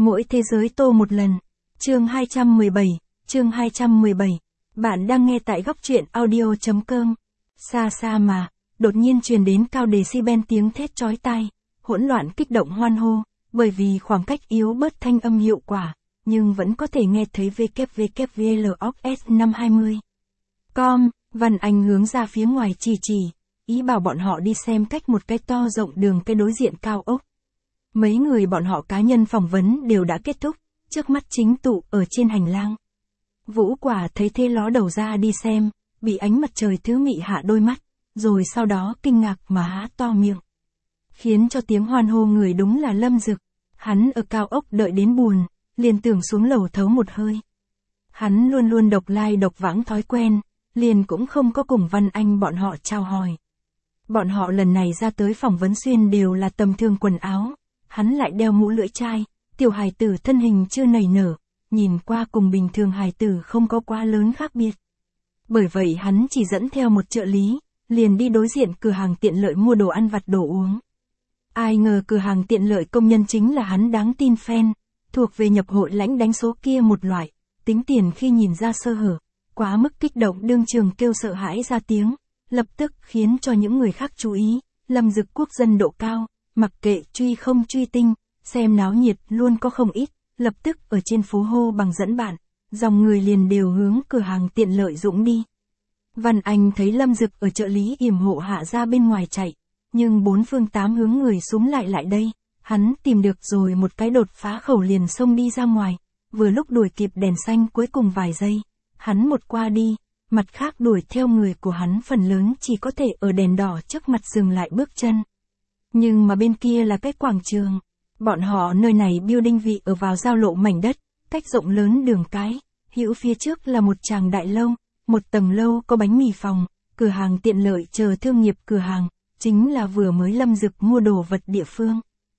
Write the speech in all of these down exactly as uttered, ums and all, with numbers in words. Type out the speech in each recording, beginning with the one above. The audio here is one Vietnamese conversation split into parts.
Mỗi thế giới tô một lần. Chương hai trăm mười bảy, chương hai trăm mười bảy. Bạn đang nghe tại góc truyện audio chấm com. Xa xa mà, đột nhiên truyền đến cao decibel tiếng thét chói tai, hỗn loạn kích động hoan hô, bởi vì khoảng cách yếu bớt thanh âm hiệu quả, nhưng vẫn có thể nghe thấy vê kép vê kép vê lờ o ét năm hai mươi. Com, Văn Anh hướng ra phía ngoài chỉ chỉ, ý bảo bọn họ đi xem cách một cái to rộng đường cái đối diện cao ốc. Mấy người bọn họ cá nhân phỏng vấn đều đã kết thúc, trước mắt chính tụ ở trên hành lang. Vũ Quả thấy thế ló đầu ra đi xem, bị ánh mặt trời thứ mị hạ đôi mắt, rồi sau đó kinh ngạc mà há to miệng. Khiến cho tiếng hoan hô người đúng là Lâm Dực, hắn ở cao ốc đợi đến buồn, liền tưởng xuống lầu thấu một hơi. Hắn luôn luôn độc lai độc vãng thói quen, liền cũng không có cùng Văn Anh bọn họ chào hỏi. Bọn họ lần này ra tới phỏng vấn xuyên đều là tầm thường quần áo, hắn lại đeo mũ lưỡi chai, tiểu hài tử thân hình chưa nảy nở, nhìn qua cùng bình thường hài tử không có quá lớn khác biệt. Bởi vậy hắn chỉ dẫn theo một trợ lý, liền đi đối diện cửa hàng tiện lợi mua đồ ăn vặt đồ uống. Ai ngờ cửa hàng tiện lợi công nhân chính là hắn đáng tin fan, thuộc về nhập hội lãnh đánh số kia một loại, tính tiền khi nhìn ra sơ hở, quá mức kích động đương trường kêu sợ hãi ra tiếng, lập tức khiến cho những người khác chú ý, Lâm Dực quốc dân độ cao, mặc kệ truy không truy tinh, xem náo nhiệt luôn có không ít, lập tức ở trên phố hô bằng dẫn bạn, dòng người liền đều hướng cửa hàng tiện lợi dũng đi. Văn Anh thấy Lâm Dực ở trợ lý yểm hộ hạ ra bên ngoài chạy, nhưng bốn phương tám hướng người súng lại lại đây, hắn tìm được rồi một cái đột phá khẩu liền xông đi ra ngoài, vừa lúc đuổi kịp đèn xanh cuối cùng vài giây, hắn một qua đi, mặt khác đuổi theo người của hắn phần lớn chỉ có thể ở đèn đỏ trước mặt dừng lại bước chân. Nhưng mà bên kia là cái quảng trường, bọn họ nơi này building vị ở vào giao lộ mảnh đất, cách rộng lớn đường cái, hữu phía trước là một tràng đại lâu, một tầng lâu có bánh mì phòng, cửa hàng tiện lợi chờ thương nghiệp cửa hàng, chính là vừa mới Lâm Dực mua đồ vật địa phương.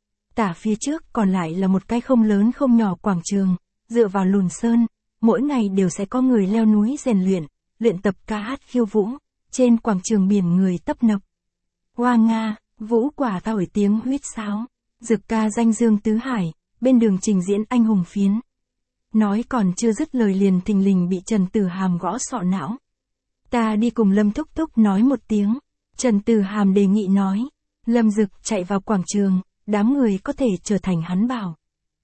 Tả phía trước còn lại là một cái không lớn không nhỏ quảng trường, dựa vào lùn sơn, mỗi ngày đều sẽ có người leo núi rèn luyện, luyện tập ca hát khiêu vũ, trên quảng trường biển người tấp nập. Hoa Nga, Vũ Quả thổi tiếng huýt sáo, Dực ca danh dương tứ hải, bên đường trình diễn anh hùng phiến. Nói còn chưa dứt lời liền thình lình bị Trần Tử Hàm gõ sọ não. Ta đi cùng Lâm Thúc Thúc nói một tiếng, Trần Tử Hàm đề nghị nói. Lâm Dực chạy vào quảng trường, đám người có thể trở thành hắn bảo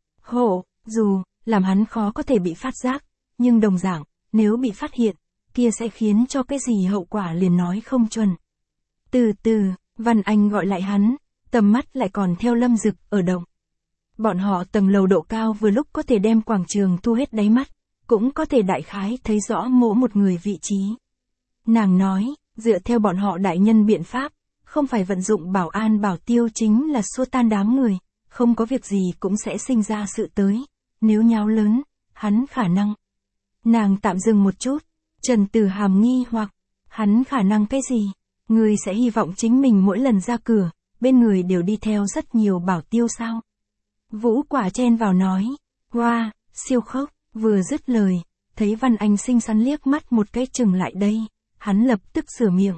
hộ, dù, làm hắn khó có thể bị phát giác, nhưng đồng dạng, nếu bị phát hiện, kia sẽ khiến cho cái gì hậu quả liền nói không chuẩn. Từ từ, Văn Anh gọi lại hắn, tầm mắt lại còn theo Lâm Dực ở động. Bọn họ tầng lầu độ cao vừa lúc có thể đem quảng trường thu hết đáy mắt, cũng có thể đại khái thấy rõ mỗi một người vị trí. Nàng nói, dựa theo bọn họ đại nhân biện pháp, không phải vận dụng bảo an bảo tiêu chính là xua tan đám người, không có việc gì cũng sẽ sinh ra sự tới, nếu nháo lớn, hắn khả năng. Nàng tạm dừng một chút, Trần Tử Hàm nghi hoặc, hắn khả năng cái gì? Người sẽ hy vọng chính mình mỗi lần ra cửa, bên người đều đi theo rất nhiều bảo tiêu sao? Vũ Quả chen vào nói, wow, siêu khốc, vừa dứt lời, thấy Văn Anh xinh xắn liếc mắt một cái chừng lại đây, hắn lập tức sửa miệng.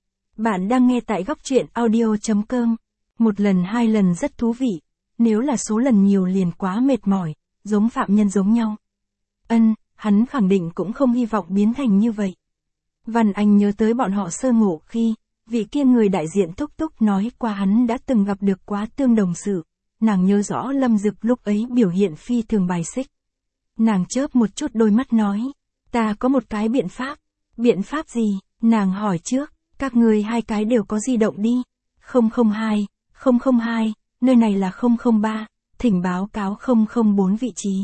Bạn đang nghe tại góc truyện audio chấm com, một lần hai lần rất thú vị, nếu là số lần nhiều liền quá mệt mỏi, giống phạm nhân giống nhau. Ân, hắn khẳng định cũng không hy vọng biến thành như vậy. Văn Anh nhớ tới bọn họ sơ ngộ khi, vị kia người đại diện Thúc Thúc nói qua hắn đã từng gặp được quá tương đồng sự. Nàng nhớ rõ Lâm Dực lúc ấy biểu hiện phi thường bài xích. Nàng chớp một chút đôi mắt nói, ta có một cái biện pháp. Biện pháp gì? Nàng hỏi trước, các người hai cái đều có di động đi. không không hai, không không hai, nơi này là không không ba, thỉnh báo cáo không không bốn vị trí.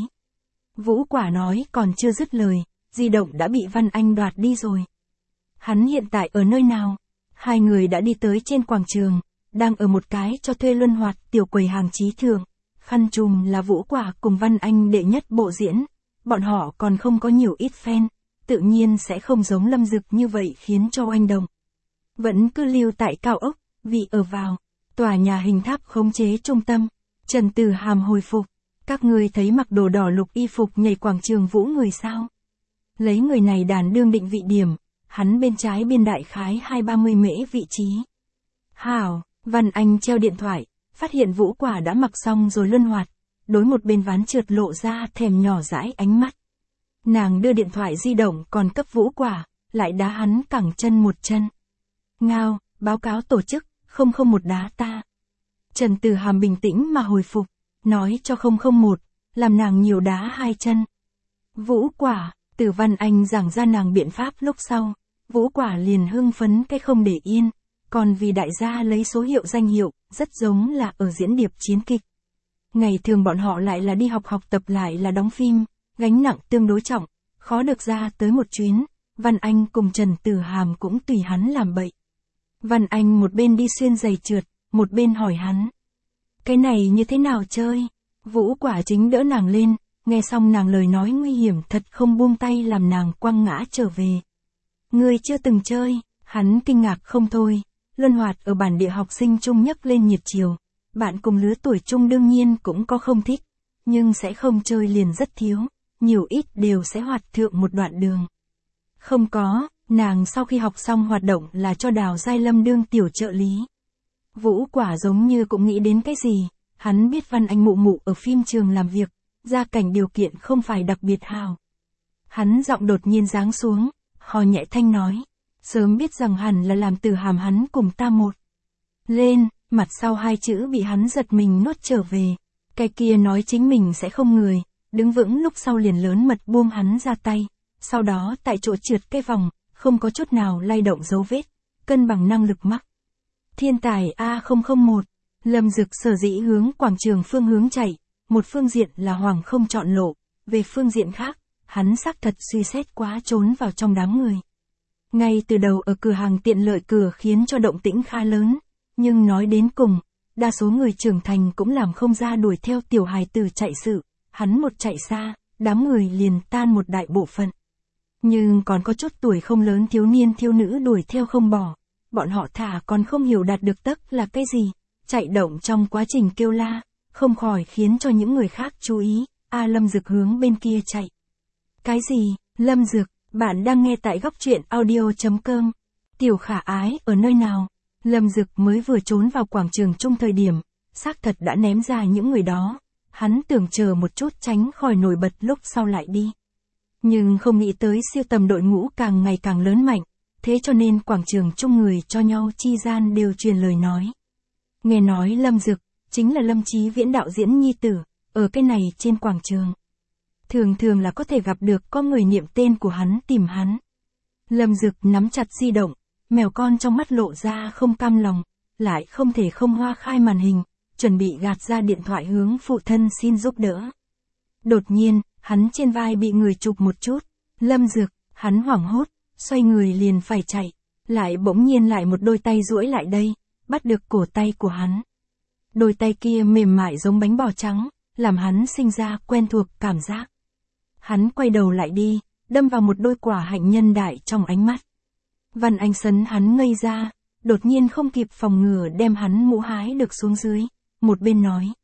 Vũ Quả nói còn chưa dứt lời, di động đã bị Văn Anh đoạt đi rồi. Hắn hiện tại ở nơi nào? Hai người đã đi tới trên quảng trường, đang ở một cái cho thuê luân hoạt tiểu quầy hàng trí thượng, khăn trùm là Vũ Quả cùng Văn Anh đệ nhất bộ diễn, bọn họ còn không có nhiều ít fan, tự nhiên sẽ không giống Lâm Dực như vậy khiến cho oanh động. Vẫn cứ lưu tại cao ốc, vì ở vào tòa nhà hình tháp khống chế trung tâm. Trần Tử Hàm hồi phục, các ngươi thấy mặc đồ đỏ lục y phục nhảy quảng trường vũ người sao? Lấy người này đàn đương định vị điểm, hắn bên trái biên đại khái hai ba mươi mễ vị trí. Hảo. Văn Anh treo điện thoại, phát hiện Vũ Quả đã mặc xong rồi luân hoạt, đối một bên ván trượt lộ ra thèm nhỏ dãi ánh mắt. Nàng đưa điện thoại di động còn cấp Vũ Quả, lại đá hắn cẳng chân một chân. Ngao, báo cáo tổ chức, không không một đá ta. Trần Tử Hàm bình tĩnh mà hồi phục, nói cho không không một, làm nàng nhiều đá hai chân. Vũ Quả, Từ Văn Anh giảng ra nàng biện pháp lúc sau, Vũ Quả liền hưng phấn cái không để yên, còn vì đại gia lấy số hiệu danh hiệu, rất giống là ở diễn điệp chiến kịch. Ngày thường bọn họ lại là đi học học tập lại là đóng phim, gánh nặng tương đối trọng, khó được ra tới một chuyến, Văn Anh cùng Trần Tử Hàm cũng tùy hắn làm bậy. Văn Anh một bên đi xuyên giày trượt, một bên hỏi hắn. Cái này như thế nào chơi? Vũ Quả chính đỡ nàng lên, nghe xong nàng lời nói nguy hiểm thật không buông tay làm nàng quăng ngã trở về. Ngươi chưa từng chơi, hắn kinh ngạc không thôi, luân hoạt ở bản địa học sinh chung nhấc lên nhiệt chiều. Bạn cùng lứa tuổi chung đương nhiên cũng có không thích, nhưng sẽ không chơi liền rất thiếu, nhiều ít đều sẽ hoạt thượng một đoạn đường. Không có, nàng sau khi học xong hoạt động là cho Đào Giai Lâm đương tiểu trợ lý. Vũ Quả giống như cũng nghĩ đến cái gì, hắn biết Văn Anh mụ mụ ở phim trường làm việc, gia cảnh điều kiện không phải đặc biệt hào. Hắn giọng đột nhiên giáng xuống, hò nhẹ thanh nói, sớm biết rằng hẳn là làm Tử Hàm hắn cùng ta một. Lên, mặt sau hai chữ bị hắn giật mình nuốt trở về, cái kia nói chính mình sẽ không người, đứng vững lúc sau liền lớn mật buông hắn ra tay, sau đó tại chỗ trượt cái vòng, không có chút nào lay động dấu vết, cân bằng năng lực mắc. Thiên tài A không không một, Lâm Dực sở dĩ hướng quảng trường phương hướng chạy, một phương diện là Hoàng không chọn lộ, về phương diện khác, hắn xác thật suy xét quá trốn vào trong đám người. Ngay từ đầu ở cửa hàng tiện lợi cửa khiến cho động tĩnh khá lớn, nhưng nói đến cùng, đa số người trưởng thành cũng làm không ra đuổi theo tiểu hài tử chạy sự, hắn một chạy xa, đám người liền tan một đại bộ phận. Nhưng còn có chút tuổi không lớn thiếu niên thiếu nữ đuổi theo không bỏ, bọn họ thả còn không hiểu đạt được tấc là cái gì, chạy động trong quá trình kêu la, không khỏi khiến cho những người khác chú ý, A Lâm Dực hướng bên kia chạy. Cái gì, Lâm Dực, bạn đang nghe tại góc truyện audio chấm com, tiểu khả ái ở nơi nào? Lâm Dực mới vừa trốn vào quảng trường chung thời điểm, xác thật đã ném ra những người đó, hắn tưởng chờ một chút tránh khỏi nổi bật lúc sau lại đi. Nhưng không nghĩ tới siêu tầm đội ngũ càng ngày càng lớn mạnh, thế cho nên quảng trường chung người cho nhau chi gian đều truyền lời nói. Nghe nói Lâm Dực, chính là Lâm Chí Viễn đạo diễn nhi tử, ở cái này trên quảng trường. Thường thường là có thể gặp được có người niệm tên của hắn tìm hắn. Lâm Dực nắm chặt di động, mèo con trong mắt lộ ra không cam lòng, lại không thể không hoa khai màn hình, chuẩn bị gạt ra điện thoại hướng phụ thân xin giúp đỡ. Đột nhiên, hắn trên vai bị người chụp một chút, Lâm Dực, hắn hoảng hốt, xoay người liền phải chạy, lại bỗng nhiên lại một đôi tay duỗi lại đây, bắt được cổ tay của hắn. Đôi tay kia mềm mại giống bánh bò trắng, làm hắn sinh ra quen thuộc cảm giác. Hắn quay đầu lại đi, đâm vào một đôi quả hạnh nhân đại trong ánh mắt. Văn Anh sấn hắn ngây ra, đột nhiên không kịp phòng ngừa đem hắn mũ hái được xuống dưới, một bên nói.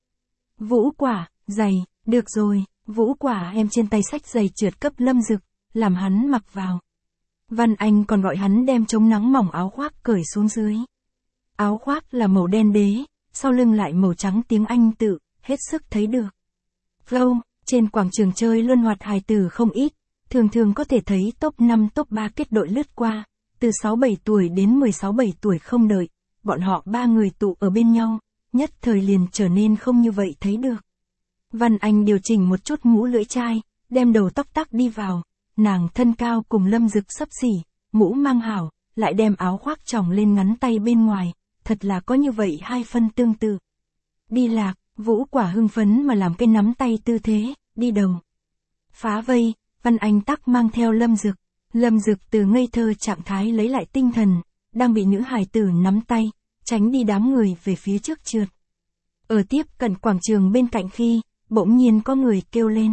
Vũ Quả, giày, được rồi, Vũ Quả em trên tay xách giày trượt cấp Lâm Dực, làm hắn mặc vào. Văn Anh còn gọi hắn đem chống nắng mỏng áo khoác cởi xuống dưới. Áo khoác là màu đen đế, sau lưng lại màu trắng tiếng Anh tự, hết sức thấy được. Flow, trên quảng trường chơi luân hoạt hài tử không ít, thường thường có thể thấy top năm top ba kết đội lướt qua, từ sáu bảy tuổi đến mười sáu bảy tuổi không đợi, bọn họ ba người tụ ở bên nhau, nhất thời liền trở nên không như vậy thấy được. Văn Anh điều chỉnh một chút mũ lưỡi chai, đem đầu tóc tắc đi vào, nàng thân cao cùng Lâm Dực xấp xỉ, mũ mang hảo, lại đem áo khoác tròng lên ngắn tay bên ngoài, thật là có như vậy hai phân tương tự. Đi lạc, Vũ Quả hưng phấn mà làm cái nắm tay tư thế, đi đầu. Phá vây, Văn Anh tắc mang theo Lâm Dực. Lâm Dực từ ngây thơ trạng thái lấy lại tinh thần, đang bị nữ hài tử nắm tay, tránh đi đám người về phía trước trượt. Ở tiếp cận quảng trường bên cạnh khi, bỗng nhiên có người kêu lên.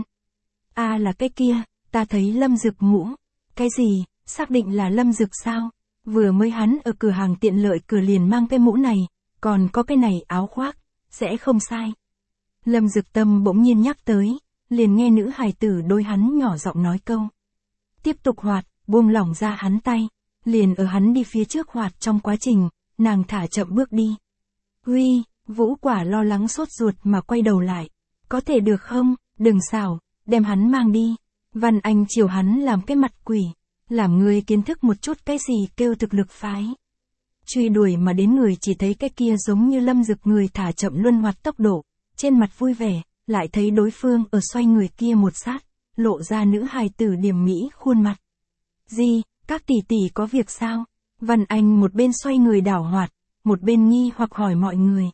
A à là cái kia, ta thấy Lâm Dực mũ. Cái gì, xác định là Lâm Dực sao? Vừa mới hắn ở cửa hàng tiện lợi cửa liền mang cái mũ này, còn có cái này áo khoác, sẽ không sai. Lâm Dực tâm bỗng nhiên nhắc tới, liền nghe nữ hài tử đôi hắn nhỏ giọng nói câu. Tiếp tục hoạt, buông lỏng ra hắn tay, liền ở hắn đi phía trước hoạt trong quá trình, nàng thả chậm bước đi. Huy, Vũ Quả lo lắng sốt ruột mà quay đầu lại, Có thể được không, đừng xảo, đem hắn mang đi. Văn Anh chiều hắn làm cái mặt quỷ, làm người kiến thức một chút cái gì kêu thực lực phái. Truy đuổi mà đến người chỉ thấy cái kia giống như Lâm Dực người thả chậm luân hoạt tốc độ, trên mặt vui vẻ, lại thấy đối phương ở xoay người kia một sát, lộ ra nữ hài tử điểm mỹ khuôn mặt. Gì, các tỷ tỷ có việc sao? Văn Anh một bên xoay người đảo hoạt, một bên nghi hoặc hỏi mọi người.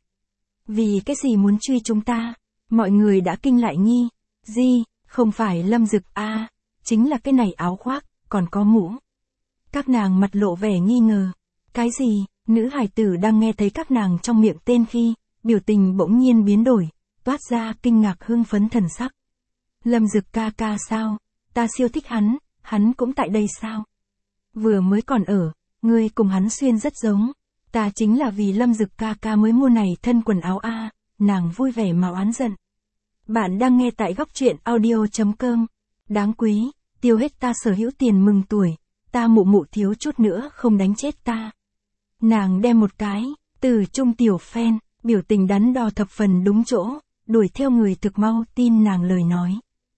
Vì cái gì muốn truy chúng ta? Mọi người đã kinh lại nghi. Gì, không phải Lâm Dực a, à, chính là cái này áo khoác, còn có mũ. Các nàng mặt lộ vẻ nghi ngờ. Cái gì? Nữ hài tử đang nghe thấy các nàng trong miệng tên khi, biểu tình bỗng nhiên biến đổi, toát ra kinh ngạc hưng phấn thần sắc. Lâm Dực ca ca sao? Ta siêu thích hắn, hắn cũng tại đây sao? Vừa mới còn ở, ngươi cùng hắn xuyên rất giống. Ta chính là vì Lâm Dực ca ca mới mua này thân quần áo a, à, nàng vui vẻ mà oán giận. Bạn đang nghe tại góc truyện audio chấm com. Đáng quý, tiêu hết ta sở hữu tiền mừng tuổi, ta mụ mụ thiếu chút nữa không đánh chết ta. Nàng đem một cái, từ trung tiểu fan, biểu tình đắn đo thập phần đúng chỗ, đuổi theo người thực mau tin nàng lời nói.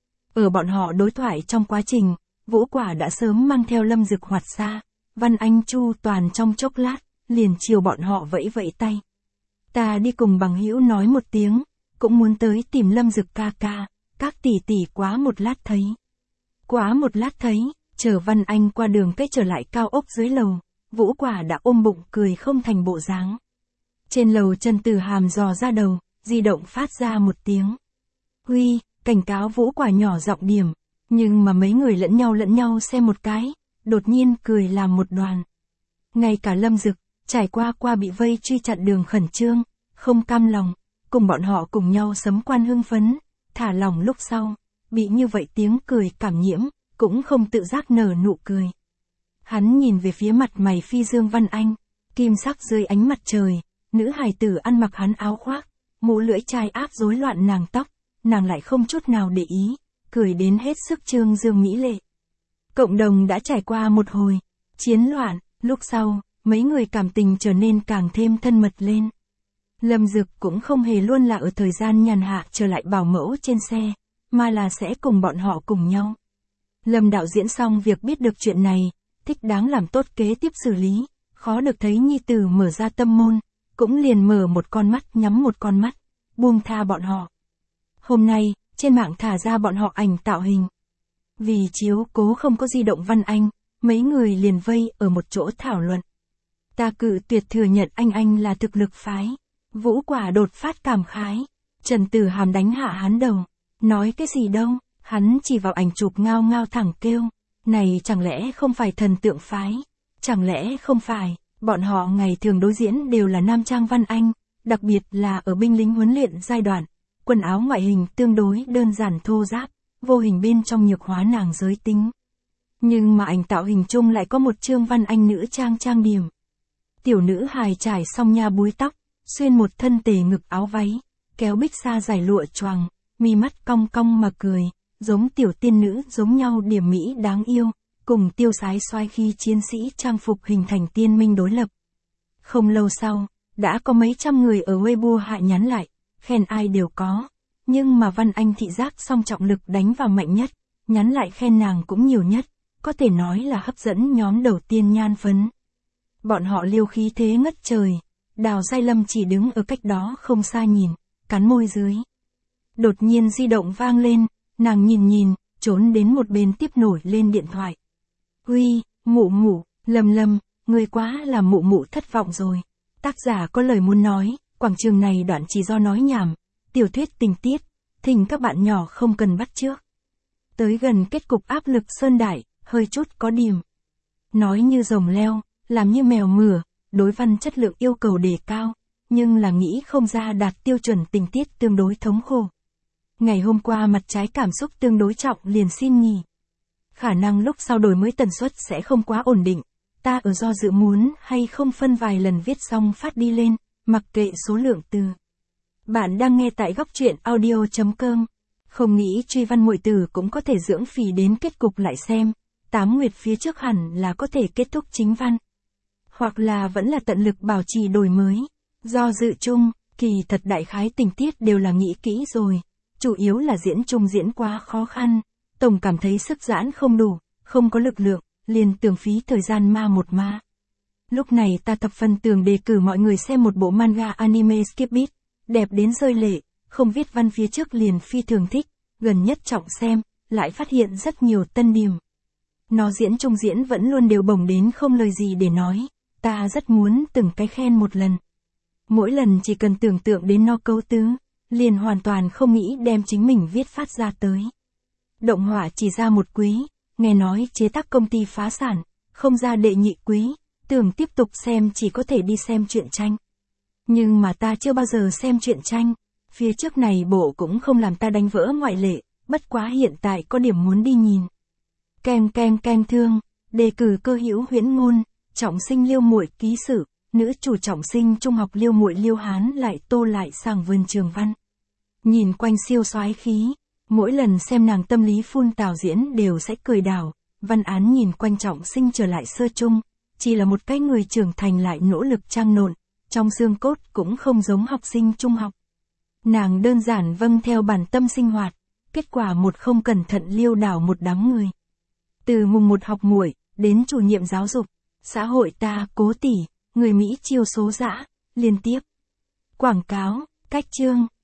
Ở bọn họ đối thoại trong quá trình, Vũ Quả đã sớm mang theo Lâm Dực hoạt xa, Văn Anh chu toàn trong chốc lát, liền chiều bọn họ vẫy vẫy tay. Ta đi cùng bằng hữu nói một tiếng, cũng muốn tới tìm Lâm Dực ca ca, các tỷ tỷ quá một lát thấy. Quá một lát thấy, chờ Văn Anh qua đường cái trở lại cao ốc dưới lầu, Vũ Quả đã ôm bụng cười không thành bộ dáng. Trên lầu Trần Tử Hàm dò ra đầu, di động phát ra một tiếng. Huy, cảnh cáo Vũ Quả nhỏ giọng điểm, nhưng mà mấy người lẫn nhau lẫn nhau xem một cái, đột nhiên cười làm một đoàn. Ngay cả Lâm Dực, trải qua qua bị vây truy chặn đường khẩn trương, không cam lòng, cùng bọn họ cùng nhau sấm quan hưng phấn, thả lòng lúc sau, bị như vậy tiếng cười cảm nhiễm, cũng không tự giác nở nụ cười. Hắn nhìn về phía mặt mày phi dương Văn Anh, kim sắc dưới ánh mặt trời, nữ hài tử ăn mặc hắn áo khoác, mũ lưỡi chai áp rối loạn nàng tóc, nàng lại không chút nào để ý, cười đến hết sức trương dương mỹ lệ. Cộng đồng đã trải qua một hồi chiến loạn, lúc sau, mấy người cảm tình trở nên càng thêm thân mật lên. Lâm Dực cũng không hề luôn là ở thời gian nhàn hạ trở lại bảo mẫu trên xe, mà là sẽ cùng bọn họ cùng nhau. Lâm đạo diễn xong việc biết được chuyện này, thích đáng làm tốt kế tiếp xử lý, khó được thấy nhi tử mở ra tâm môn, cũng liền mở một con mắt nhắm một con mắt, buông tha bọn họ. Hôm nay, trên mạng thả ra bọn họ ảnh tạo hình. Vì chiếu cố không có di động Văn Anh, mấy người liền vây ở một chỗ thảo luận. Ta cự tuyệt thừa nhận anh anh là thực lực phái. Vũ Quả đột phát cảm khái. Trần Tử Hàm đánh hạ hắn đầu. Nói cái gì đâu, hắn chỉ vào ảnh chụp ngao ngao thẳng kêu. Này chẳng lẽ không phải thần tượng phái? Chẳng lẽ không phải, bọn họ ngày thường đối diễn đều là nam trang Văn Anh, đặc biệt là ở binh lính huấn luyện giai đoạn. Quần áo ngoại hình tương đối đơn giản thô ráp, vô hình bên trong nhược hóa nàng giới tính. Nhưng mà ảnh tạo hình chung lại có một chương Văn Anh nữ trang trang điểm. Tiểu nữ hài trải xong nha búi tóc, xuyên một thân tề ngực áo váy, kéo bích sa dài lụa choàng, mi mắt cong cong mà cười, giống tiểu tiên nữ giống nhau điểm mỹ đáng yêu, cùng tiêu sái xoay khi chiến sĩ trang phục hình thành tiên minh đối lập. Không lâu sau, đã có mấy trăm người ở Weibo hạ nhắn lại, khen ai đều có, nhưng mà Văn Anh thị giác song trọng lực đánh vào mạnh nhất, nhắn lại khen nàng cũng nhiều nhất, có thể nói là hấp dẫn nhóm đầu tiên nhan phấn. Bọn họ liêu khí thế ngất trời, Đào Giai Lâm chỉ đứng ở cách đó không xa nhìn, cắn môi dưới. Đột nhiên di động vang lên, nàng nhìn nhìn, trốn đến một bên tiếp nổi lên điện thoại. Huy, mụ mụ, Lâm Lâm, ngươi quá là mụ mụ thất vọng rồi. Tác giả có lời muốn nói, quảng trường này đoạn chỉ do nói nhảm, tiểu thuyết tình tiết, thỉnh các bạn nhỏ không cần bắt chước. Tới gần kết cục áp lực sơn đại, hơi chút có điểm. Nói như rồng leo, làm như mèo mửa, đối văn chất lượng yêu cầu đề cao, nhưng là nghĩ không ra đạt tiêu chuẩn tình tiết tương đối thống khổ. Ngày hôm qua mặt trái cảm xúc tương đối trọng liền xin nghỉ. Khả năng lúc sau đổi mới tần suất sẽ không quá ổn định, ta ở do dự muốn hay không phân vài lần viết xong phát đi lên, mặc kệ số lượng từ. Bạn đang nghe tại góc truyện audio chấm com. Không nghĩ truy văn muội tử cũng có thể dưỡng phì đến kết cục lại xem, tám nguyệt phía trước hẳn là có thể kết thúc chính văn. Hoặc là vẫn là tận lực bảo trì đổi mới. Do dự chung, kỳ thật đại khái tình tiết đều là nghĩ kỹ rồi, chủ yếu là diễn trung diễn quá khó khăn, tổng cảm thấy sức giãn không đủ, không có lực lượng, liền tưởng phí thời gian ma một ma. Lúc này ta thập phần tưởng đề cử mọi người xem một bộ manga anime Skip Beat, đẹp đến rơi lệ, không viết văn phía trước liền phi thường thích, gần nhất trọng xem, lại phát hiện rất nhiều tân điểm. Nó diễn trung diễn vẫn luôn đều bổng đến không lời gì để nói, ta rất muốn từng cái khen một lần. Mỗi lần chỉ cần tưởng tượng đến nó cấu tứ, liền hoàn toàn không nghĩ đem chính mình viết phát ra tới. Động họa chỉ ra một quý, nghe nói chế tác công ty phá sản, không ra đệ nhị quý, tưởng tiếp tục xem chỉ có thể đi xem truyện tranh. Nhưng mà ta chưa bao giờ xem truyện tranh, phía trước này bộ cũng không làm ta đánh vỡ ngoại lệ, bất quá hiện tại có điểm muốn đi nhìn. Keng keng keng thương, đề cử cơ hữu huyễn ngôn, trọng sinh Liêu Muội ký sự, nữ chủ trọng sinh trung học Liêu Muội Liêu Hán lại tô lại sang vườn trường văn. Nhìn quanh siêu soái khí, mỗi lần xem nàng tâm lý phun tào diễn đều sẽ cười đảo, văn án nhìn quanh trọng sinh trở lại sơ trung, chỉ là một cái người trưởng thành lại nỗ lực trang nộn, trong xương cốt cũng không giống học sinh trung học. Nàng đơn giản vâng theo bản tâm sinh hoạt, kết quả một không cẩn thận liêu đảo một đám người. Từ mùng một học muội, đến chủ nhiệm giáo dục, xã hội ta, Cố tỷ, người Mỹ chiêu số dã, liên tiếp. Quảng cáo, cách chương,